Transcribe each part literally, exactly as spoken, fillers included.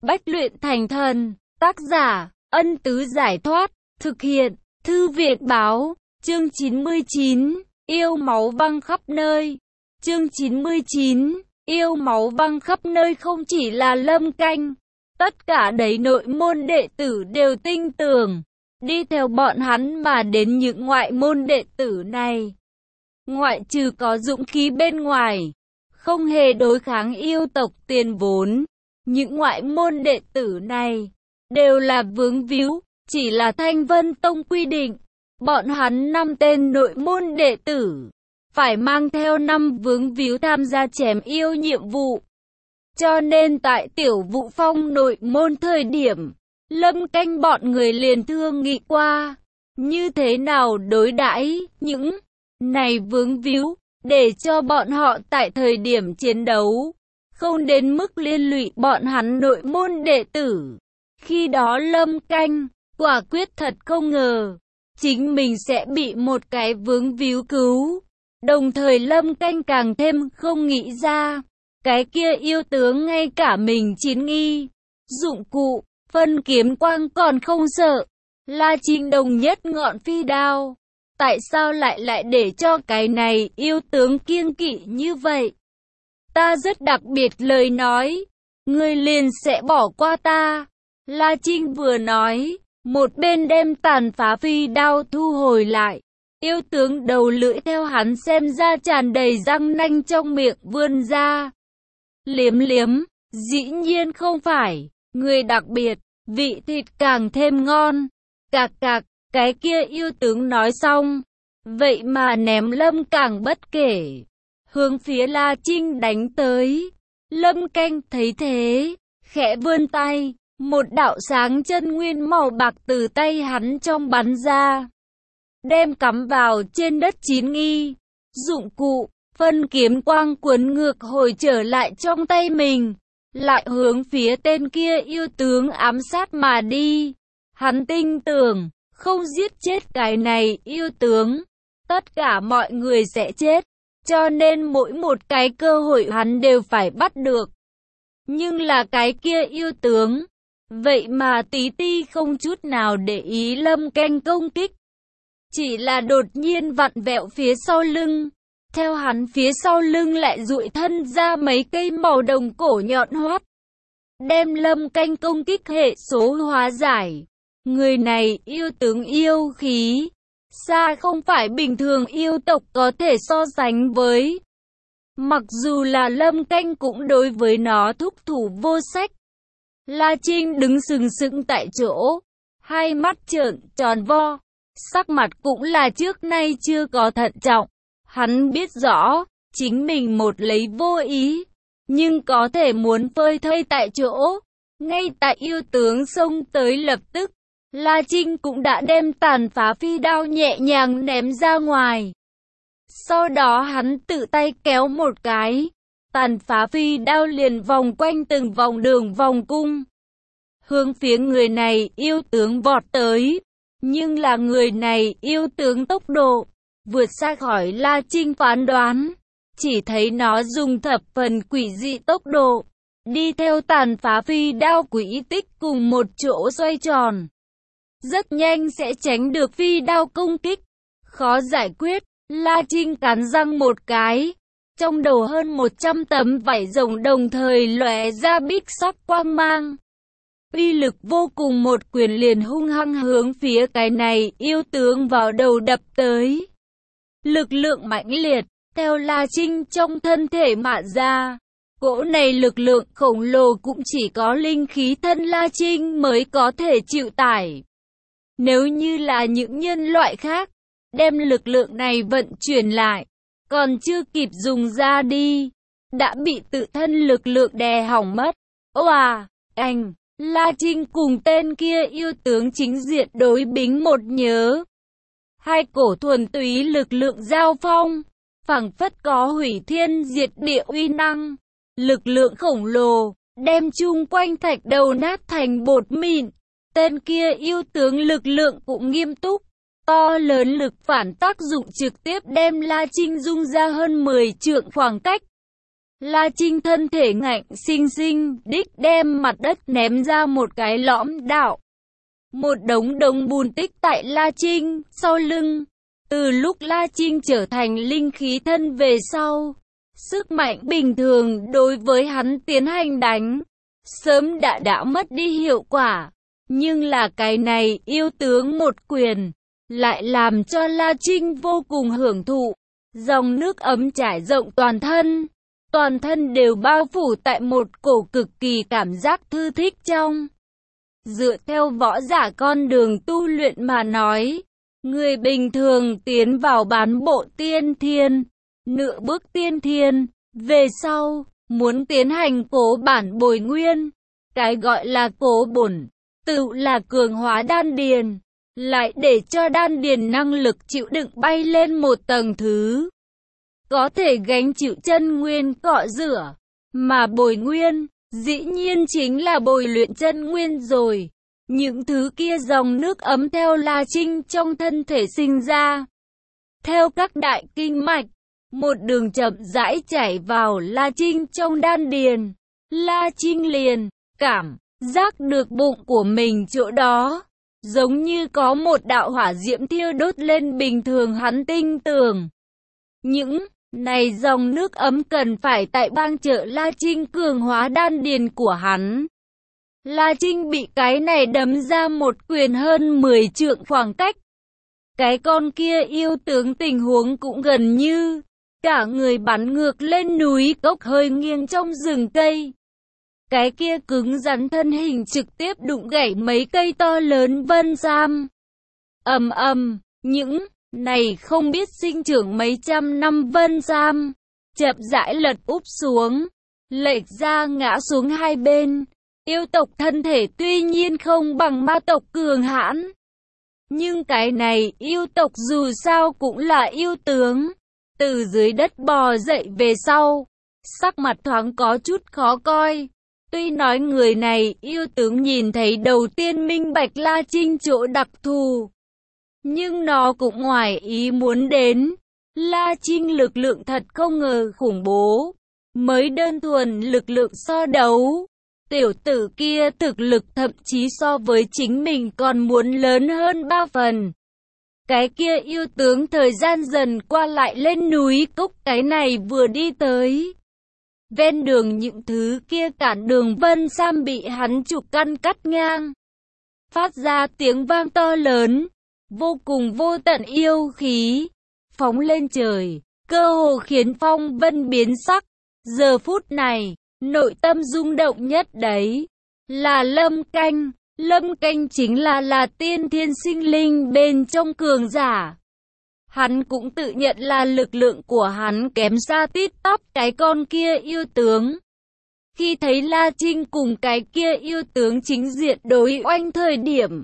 Bách luyện thành thần. Tác giả, Ân Tứ Giải Thoát. Thực hiện, Thư Viện Báo. Chương chín mươi chín. Yêu máu văng khắp nơi. Chương chín mươi chín. Yêu máu văng khắp nơi không chỉ là Lâm Canh. Tất cả đầy nội môn đệ tử đều tin tưởng, đi theo bọn hắn mà đến những ngoại môn đệ tử này. Ngoại trừ có dũng khí bên ngoài, không hề đối kháng yêu tộc tiền vốn. Những ngoại môn đệ tử này đều là vướng víu, chỉ là Thanh Vân Tông quy định, bọn hắn năm tên nội môn đệ tử phải mang theo năm vướng víu tham gia chém yêu nhiệm vụ. Cho nên tại Tiểu Vũ Phong nội môn thời điểm, Lâm Canh bọn người liền thương nghị qua, như thế nào đối đãi những này vướng víu, để cho bọn họ tại thời điểm chiến đấu, không đến mức liên lụy bọn hắn nội môn đệ tử. Khi đó Lâm Canh, quả quyết thật không ngờ, chính mình sẽ bị một cái vướng víu cứu. Đồng thời Lâm Canh càng thêm không nghĩ ra, cái kia yêu tướng ngay cả mình chiến nghi, dụng cụ, phân kiếm quang còn không sợ, La Trinh đồng nhất ngọn phi đao. Tại sao lại lại để cho cái này yêu tướng kiêng kỵ như vậy? Ta rất đặc biệt lời nói, ngươi liền sẽ bỏ qua ta. La Trinh vừa nói, một bên đem tàn phá phi đao thu hồi lại. Yêu tướng đầu lưỡi theo hắn xem ra tràn đầy răng nanh trong miệng vươn ra. Liếm liếm, dĩ nhiên không phải, người đặc biệt, vị thịt càng thêm ngon. Cạc cạc, cái kia yêu tướng nói xong, vậy mà ném Lâm càng bất kể, hướng phía La Trinh đánh tới. Lâm Canh thấy thế, khẽ vươn tay, một đạo sáng chân nguyên màu bạc từ tay hắn trong bắn ra, đem cắm vào trên đất chín nghi. Dụng cụ, phân kiếm quang cuốn ngược hồi trở lại trong tay mình, lại hướng phía tên kia yêu tướng ám sát mà đi. Hắn tin tưởng, không giết chết cái này yêu tướng, tất cả mọi người sẽ chết, cho nên mỗi một cái cơ hội hắn đều phải bắt được. Nhưng là cái kia yêu tướng, vậy mà tí ti không chút nào để ý Lâm Canh công kích, chỉ là đột nhiên vặn vẹo phía sau lưng. Theo hắn phía sau lưng lại dụi thân ra mấy cây màu đồng cổ nhọn hoắt, đem Lâm Canh công kích hệ số hóa giải. Người này yêu tướng yêu khí, xa không phải bình thường yêu tộc có thể so sánh với. Mặc dù là Lâm Canh cũng đối với nó thúc thủ vô sách. La Trinh đứng sừng sững tại chỗ, hai mắt trợn tròn vo, sắc mặt cũng là trước nay chưa có thận trọng. Hắn biết rõ, chính mình một lấy vô ý, nhưng có thể muốn phơi thây tại chỗ. Ngay tại yêu tướng xông tới lập tức, La Trinh cũng đã đem tàn phá phi đao nhẹ nhàng ném ra ngoài. Sau đó hắn tự tay kéo một cái, tàn phá phi đao liền vòng quanh từng vòng đường vòng cung, hướng phía người này yêu tướng vọt tới. Nhưng là người này yêu tướng tốc độ vượt xa khỏi La Trinh phán đoán, chỉ thấy nó dùng thập phần quỷ dị tốc độ, đi theo tàn phá phi đao quỹ tích cùng một chỗ xoay tròn, rất nhanh sẽ tránh được phi đao công kích. Khó giải quyết, La Trinh cắn răng một cái, trong đầu hơn một trăm tấm vảy rồng đồng thời lóe ra bích sắc quang mang. Uy lực vô cùng, một quyền liền hung hăng hướng phía cái này yêu tướng vào đầu đập tới. Lực lượng mãnh liệt, theo La Trinh trong thân thể mạ ra. Cỗ này lực lượng khổng lồ cũng chỉ có linh khí thân La Trinh mới có thể chịu tải. Nếu như là những nhân loại khác, đem lực lượng này vận chuyển lại, còn chưa kịp dùng ra đi, đã bị tự thân lực lượng đè hỏng mất. Oà, anh, La Trinh cùng tên kia yêu tướng chính diện đối bính một nhớ. Hai cổ thuần túy lực lượng giao phong, phảng phất có hủy thiên diệt địa uy năng. Lực lượng khổng lồ, đem chung quanh thạch đầu nát thành bột mịn. Tên kia yêu tướng lực lượng cũng nghiêm túc, to lớn lực phản tác dụng trực tiếp đem La Trinh dung ra hơn mười trượng khoảng cách. La Trinh thân thể ngạnh sinh sinh, đích đem mặt đất ném ra một cái lõm đạo. Một đống đống bùn tích tại La Trinh, sau lưng. Từ lúc La Trinh trở thành linh khí thân về sau, sức mạnh bình thường đối với hắn tiến hành đánh, sớm đã đã mất đi hiệu quả. Nhưng là cái này yêu tướng một quyền, lại làm cho La Trinh vô cùng hưởng thụ. Dòng nước ấm trải rộng toàn thân, toàn thân đều bao phủ tại một cổ cực kỳ cảm giác thư thích trong. Dựa theo võ giả con đường tu luyện mà nói, người bình thường tiến vào bán bộ tiên thiên, nửa bước tiên thiên, về sau, muốn tiến hành cố bản bồi nguyên, cái gọi là cố bổn, tự là cường hóa đan điền, lại để cho đan điền năng lực chịu đựng bay lên một tầng thứ. Có thể gánh chịu chân nguyên cọ rửa, mà bồi nguyên, dĩ nhiên chính là bồi luyện chân nguyên rồi. Những thứ kia dòng nước ấm theo La Trinh trong thân thể sinh ra. Theo các đại kinh mạch, một đường chậm rãi chảy vào La Trinh trong đan điền. La Trinh liền cảm giác được bụng của mình chỗ đó, giống như có một đạo hỏa diễm thiêu đốt lên bình thường hắn tin tưởng. Những này dòng nước ấm cần phải tại bang trợ La Trinh cường hóa đan điền của hắn. La Trinh bị cái này đấm ra một quyền hơn mười trượng khoảng cách. Cái con kia yêu tướng tình huống cũng gần như, cả người bắn ngược lên núi cốc hơi nghiêng trong rừng cây. Cái kia cứng rắn thân hình trực tiếp đụng gãy mấy cây to lớn vân sam. Ầm ầm, những này không biết sinh trưởng mấy trăm năm vân sam, chậm rãi lật úp xuống, lệch ra ngã xuống hai bên. Yêu tộc thân thể tuy nhiên không bằng ma tộc cường hãn, nhưng cái này yêu tộc dù sao cũng là yêu tướng. Từ dưới đất bò dậy về sau, sắc mặt thoáng có chút khó coi. Tuy nói người này yêu tướng nhìn thấy đầu tiên minh bạch La Trinh chỗ đặc thù, nhưng nó cũng ngoài ý muốn đến. La Trinh lực lượng thật không ngờ khủng bố, mới đơn thuần lực lượng so đấu. Tiểu tử kia thực lực thậm chí so với chính mình còn muốn lớn hơn ba phần. Cái kia yêu tướng thời gian dần qua lại lên núi cốc, cái này vừa đi tới. Ven đường những thứ kia cản đường vân sam bị hắn chụp căn cắt ngang. Phát ra tiếng vang to lớn, vô cùng vô tận yêu khí, phóng lên trời, cơ hồ khiến phong vân biến sắc. Giờ phút này, nội tâm rung động nhất đấy là Lâm Canh. Lâm Canh chính là là tiên thiên sinh linh bên trong cường giả. Hắn cũng tự nhận là lực lượng của hắn kém xa tít tắp cái con kia yêu tướng. Khi thấy La Trinh cùng cái kia yêu tướng chính diện đối oanh thời điểm,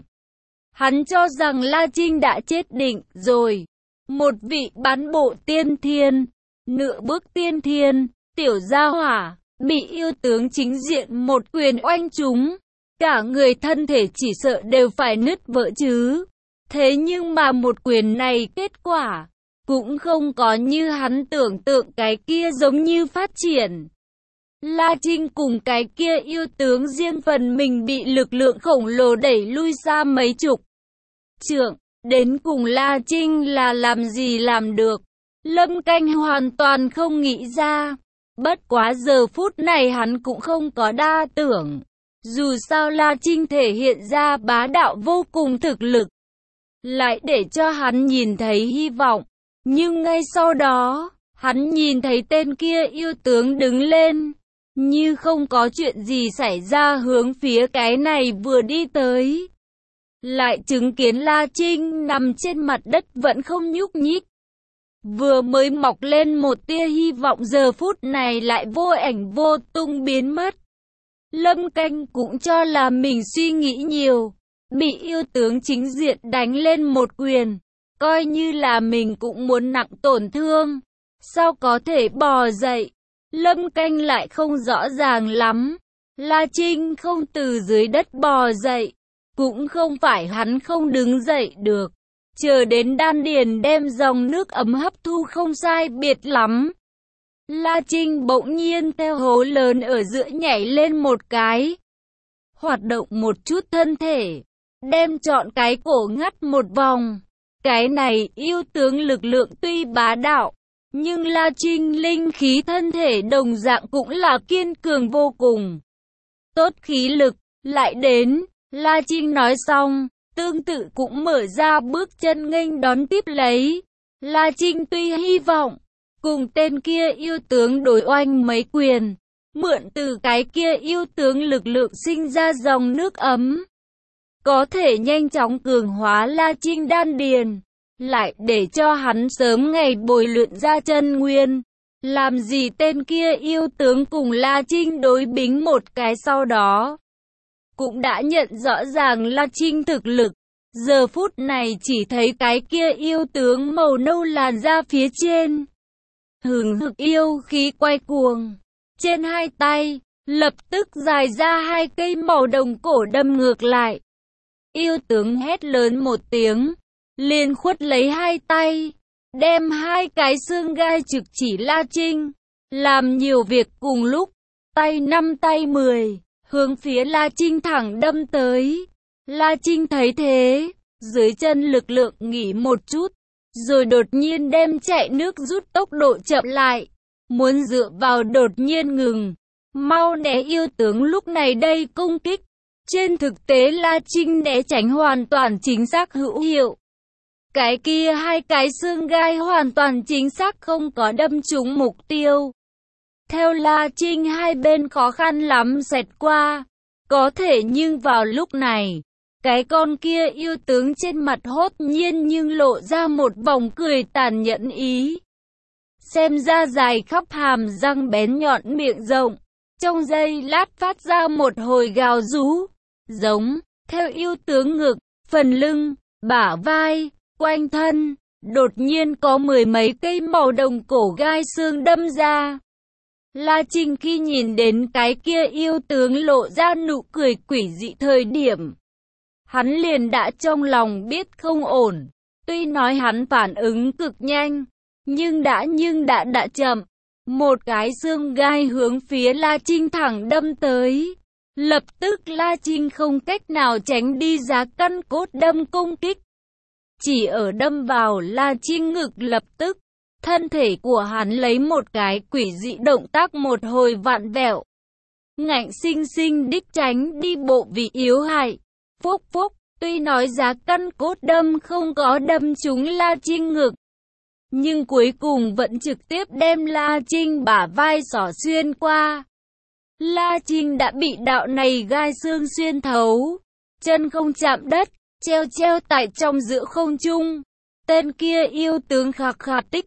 hắn cho rằng La Trinh đã chết định rồi. Một vị bán bộ tiên thiên, nửa bước tiên thiên, tiểu gia hỏa, bị yêu tướng chính diện một quyền oanh trúng. Cả người thân thể chỉ sợ đều phải nứt vỡ chứ. Thế nhưng mà một quyền này kết quả cũng không có như hắn tưởng tượng cái kia giống như phát triển. La Trinh cùng cái kia yêu tướng riêng phần mình bị lực lượng khổng lồ đẩy lui xa mấy chục trượng. Đến cùng La Trinh là làm gì làm được, Lâm Canh hoàn toàn không nghĩ ra. Bất quá giờ phút này hắn cũng không có đa tưởng. Dù sao La Trinh thể hiện ra bá đạo vô cùng thực lực, lại để cho hắn nhìn thấy hy vọng. Nhưng ngay sau đó, hắn nhìn thấy tên kia yêu tướng đứng lên, như không có chuyện gì xảy ra hướng phía cái này vừa đi tới. Lại chứng kiến La Trinh nằm trên mặt đất vẫn không nhúc nhích. Vừa mới mọc lên một tia hy vọng giờ phút này lại vô ảnh vô tung biến mất. Lâm Canh cũng cho là mình suy nghĩ nhiều, bị yêu tướng chính diện đánh lên một quyền, coi như là mình cũng muốn nặng tổn thương, sao có thể bò dậy. Lâm Canh lại không rõ ràng lắm, La Trinh không từ dưới đất bò dậy, cũng không phải hắn không đứng dậy được, chờ đến đan điền đem dòng nước ấm hấp thu không sai biệt lắm. La Trinh bỗng nhiên theo hố lớn ở giữa nhảy lên một cái. Hoạt động một chút thân thể, đem trọn cái cổ ngắt một vòng. Cái này yêu tướng lực lượng tuy bá đạo, nhưng La Trinh linh khí thân thể đồng dạng cũng là kiên cường vô cùng. Tốt khí lực, lại đến, La Trinh nói xong, tương tự cũng mở ra bước chân nghênh đón tiếp lấy. La Trinh tuy hy vọng, cùng tên kia yêu tướng đối oanh mấy quyền, mượn từ cái kia yêu tướng lực lượng sinh ra dòng nước ấm, có thể nhanh chóng cường hóa La Trinh đan điền, lại để cho hắn sớm ngày bồi luyện ra chân nguyên. Làm gì tên kia yêu tướng cùng La Trinh đối bính một cái sau đó, cũng đã nhận rõ ràng La Trinh thực lực. Giờ phút này chỉ thấy cái kia yêu tướng màu nâu làn da phía trên, hừng hực yêu khí quay cuồng. Trên hai tay, lập tức dài ra hai cây màu đồng cổ đâm ngược lại. Yêu tướng hét lớn một tiếng, liền khuất lấy hai tay, đem hai cái xương gai trực chỉ La Trinh, làm nhiều việc cùng lúc, tay năm tay mười, hướng phía La Trinh thẳng đâm tới. La Trinh thấy thế, dưới chân lực lượng nghỉ một chút, rồi đột nhiên đem chạy nước rút tốc độ chậm lại, muốn dựa vào đột nhiên ngừng, mau né yêu tướng lúc này đây công kích. Trên thực tế La Trinh né tránh hoàn toàn chính xác hữu hiệu. Cái kia hai cái xương gai hoàn toàn chính xác không có đâm trúng mục tiêu. Theo La Trinh hai bên khó khăn lắm xẹt qua, có thể nhưng vào lúc này, cái con kia yêu tướng trên mặt hốt nhiên nhưng lộ ra một vòng cười tàn nhẫn ý. Xem ra dài khắp hàm răng bén nhọn miệng rộng, trong giây lát phát ra một hồi gào rú, giống, theo yêu tướng ngực, phần lưng, bả vai, quanh thân, đột nhiên có mười mấy cây màu đồng cổ gai xương đâm ra. La Trinh khi nhìn đến cái kia yêu tướng lộ ra nụ cười quỷ dị thời điểm, hắn liền đã trong lòng biết không ổn. Tuy nói hắn phản ứng cực nhanh, nhưng đã nhưng đã đã chậm. Một cái xương gai hướng phía La Trinh thẳng đâm tới. Lập tức La Trinh không cách nào tránh đi giá căn cốt đâm công kích. Chỉ ở đâm vào La Trinh ngực lập tức, thân thể của hắn lấy một cái quỷ dị động tác một hồi vặn vẹo. Ngạnh sinh sinh đích tránh đi bộ vì yếu hại. Phúc phúc, tuy nói giá căn cốt đâm không có đâm trúng La Trinh ngực, nhưng cuối cùng vẫn trực tiếp đem La Trinh bả vai xỏ xuyên qua. La Trinh đã bị đạo này gai xương xuyên thấu, chân không chạm đất, treo treo tại trong giữa không trung. Tên kia yêu tướng khạc khạc tích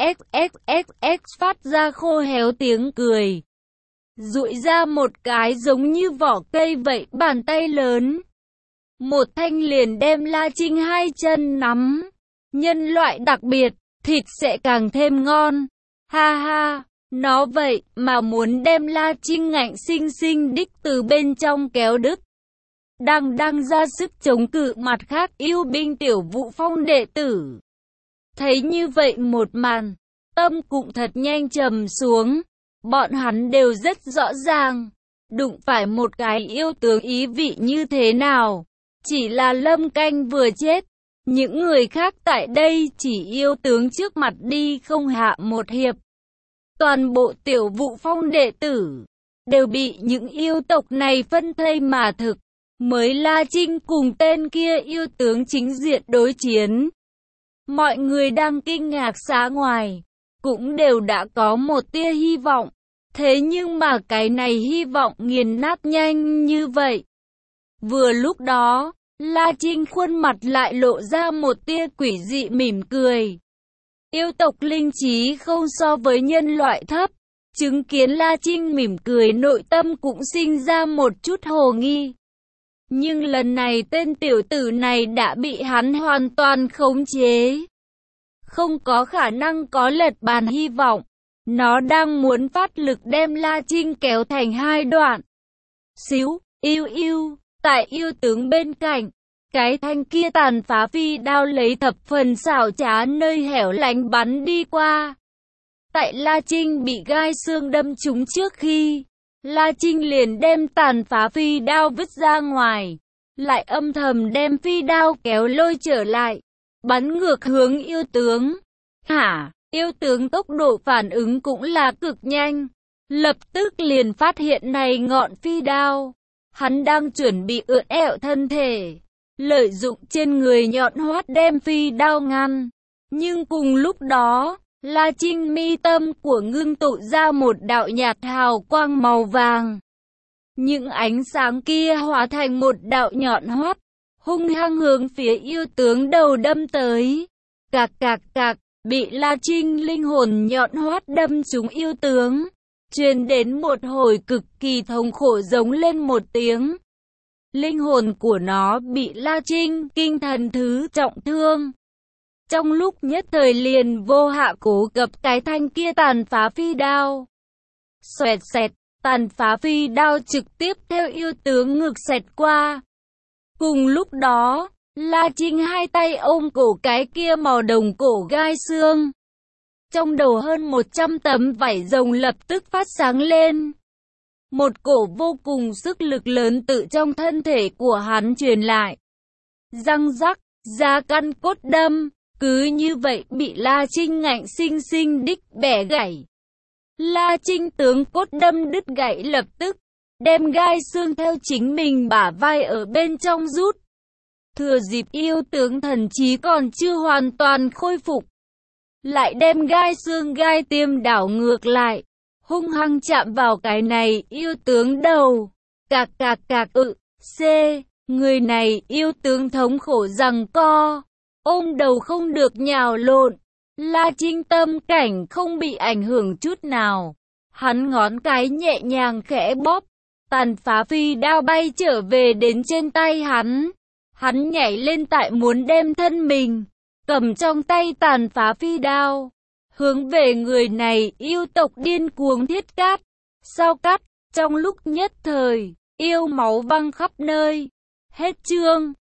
xxxxx phát ra khô héo tiếng cười, dụi ra một cái giống như vỏ cây vậy bàn tay lớn, một thanh liền đem La Trinh hai chân nắm. Nhân loại đặc biệt, thịt sẽ càng thêm ngon. Ha ha, nó vậy mà muốn đem La Trinh ngạnh sinh sinh đích từ bên trong kéo đứt. Đang đang ra sức chống cự mặt khác yêu binh Tiểu Vũ Phong đệ tử. Thấy như vậy một màn, tâm cũng thật nhanh trầm xuống. Bọn hắn đều rất rõ ràng, đụng phải một cái yêu tướng ý vị như thế nào. Chỉ là Lâm Canh vừa chết, những người khác tại đây chỉ yêu tướng trước mặt đi không hạ một hiệp. Toàn bộ Tiểu Vũ Phong đệ tử đều bị những yêu tộc này phân thây mà thực. Mới La Trinh cùng tên kia yêu tướng chính diện đối chiến. Mọi người đang kinh ngạc xá ngoài, cũng đều đã có một tia hy vọng. Thế nhưng mà cái này hy vọng nghiền nát nhanh như vậy. Vừa lúc đó, La Trinh khuôn mặt lại lộ ra một tia quỷ dị mỉm cười. Yêu tộc linh trí không so với nhân loại thấp. Chứng kiến La Trinh mỉm cười, nội tâm cũng sinh ra một chút hồ nghi. Nhưng lần này tên tiểu tử này đã bị hắn hoàn toàn khống chế. Không có khả năng có lật bàn hy vọng. Nó đang muốn phát lực đem La Trinh kéo thành hai đoạn. Xíu, yêu yêu, tại yêu tướng bên cạnh, cái thanh kia tàn phá phi đao lấy thập phần xảo trá nơi hẻo lánh bắn đi qua. Tại La Trinh bị gai xương đâm trúng trước khi, La Trinh liền đem tàn phá phi đao vứt ra ngoài, lại âm thầm đem phi đao kéo lôi trở lại, bắn ngược hướng yêu tướng. Hả, yêu tướng tốc độ phản ứng cũng là cực nhanh, lập tức liền phát hiện này ngọn phi đao. Hắn đang chuẩn bị ưỡn ẹo thân thể, lợi dụng trên người nhọn hoắt đem phi đao ngăn. Nhưng cùng lúc đó, La Trinh mi tâm của ngưng tụ ra một đạo nhạt hào quang màu vàng. Những ánh sáng kia hóa thành một đạo nhọn hoắt, hung hăng hướng phía yêu tướng đầu đâm tới. Cạc cạc cạc, bị La Trinh linh hồn nhọn hoắt đâm trúng yêu tướng, truyền đến một hồi cực kỳ thống khổ giống lên một tiếng. Linh hồn của nó bị La Trinh kinh thần thứ trọng thương. Trong lúc nhất thời liền vô hạ cố gập cái thanh kia tàn phá phi đao. Xoẹt xẹt, tàn phá phi đao trực tiếp theo yêu tướng ngực xẹt qua. Cùng lúc đó, La Trinh hai tay ôm cổ cái kia màu đồng cổ gai xương. Trong đầu hơn một trăm tấm vảy rồng lập tức phát sáng lên. Một cổ vô cùng sức lực lớn tự trong thân thể của hắn truyền lại. Răng rắc, da căn cốt đâm, cứ như vậy bị La Trinh ngạnh sinh sinh đích bẻ gãy. La Trinh tướng cốt đâm đứt gãy lập tức, đem gai xương theo chính mình bả vai ở bên trong rút. Thừa dịp yêu tướng thần trí còn chưa hoàn toàn khôi phục, lại đem gai xương gai tiêm đảo ngược lại, hung hăng chạm vào cái này yêu tướng đầu. Cạc cạc cạc ự, c, người này yêu tướng thống khổ giằng co, ôm đầu không được nhào lộn. La Trinh tâm cảnh không bị ảnh hưởng chút nào, hắn ngón cái nhẹ nhàng khẽ bóp, tàn phá phi đao bay trở về đến trên tay hắn. Hắn nhảy lên tại muốn đem thân mình, cầm trong tay tàn phá phi đao, hướng về người này yêu tộc điên cuồng thiết cắt. Sao cắt, trong lúc nhất thời, yêu máu văng khắp nơi. Hết chương.